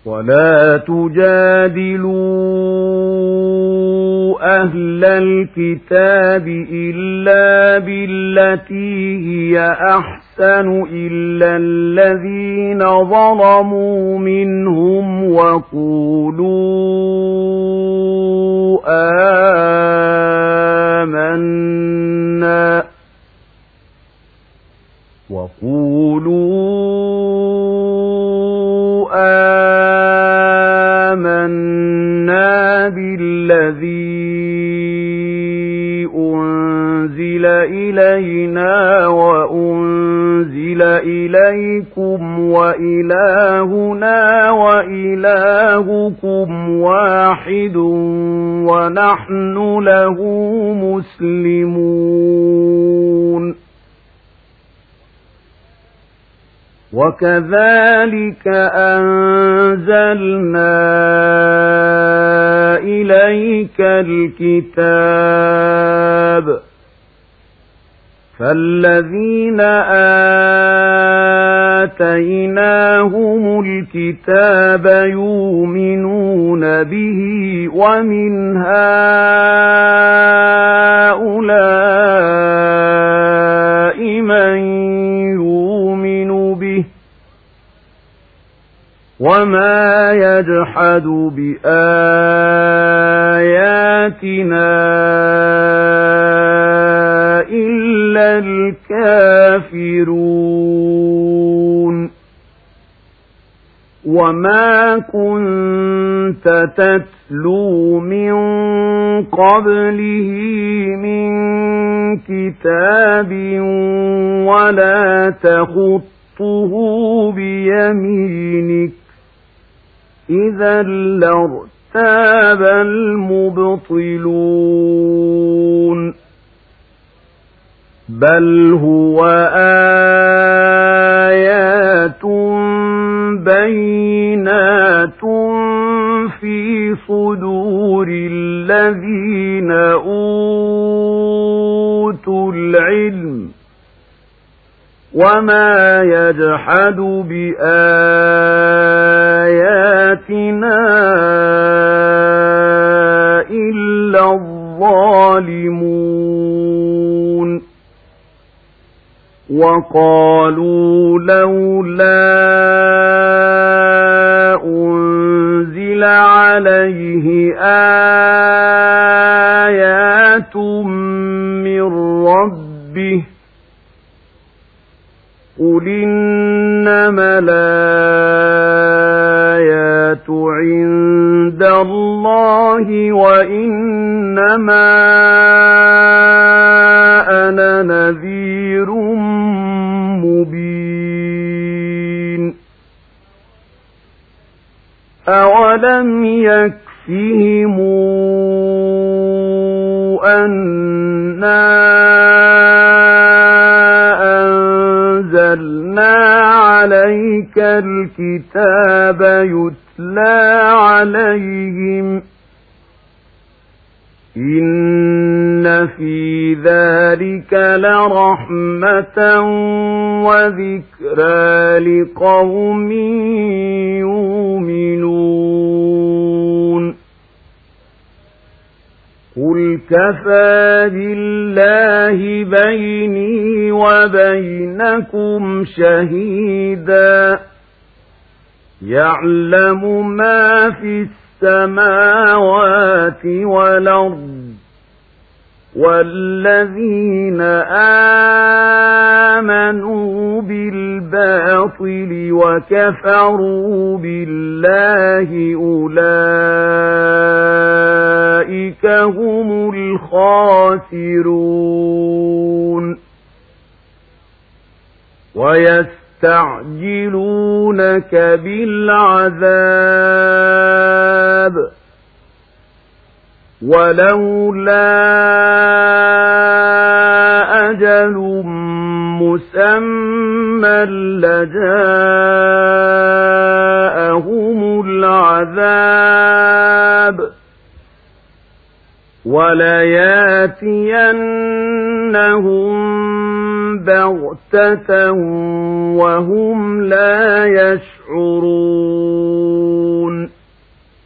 ولا تجادلوا أهل الكتاب إلا بالتي هي أحسن إلا الذين ظلموا منهم آمنا بالذي أنزل إلينا وأنزل إليكم وإلهنا وإلهكم واحد ونحن له مسلمون وكذلك أنزلنا إليك الكتاب فالذين آتيناهم الكتاب يؤمنون به ومن هؤلاء من يؤمن به وما يجحد بآياتنا إلا الكافرون وما كنت تتلو من قبله من كتاب ولا تخطه بيمينك إذا لارتاب المبطلون بل هو آيات بينات في صدور الذين أوتوا العلم وما يجحد بآياتنا إلا الظالمون وقالوا لولا أنزل عليه آيات من ربه قل إنما الآيات عند الله وإنما أنا نذير مبين أولم يكفهم أنا أنزلنا عليك الكتاب يتلى عليهم إن في ذلك لرحمة وذكرى لقوم يؤمنون قل كفى بالله بيني وبينكم شهيدا يعلم ما في السماوات والأرض والذين آمنوا بالباطل وكفروا بالله أولئك هم الخاسرون ويستعجلونك بالعذاب ولولا أجل مسمى لجاءهم العذاب ولياتينهم بغتة وهم لا يشعرون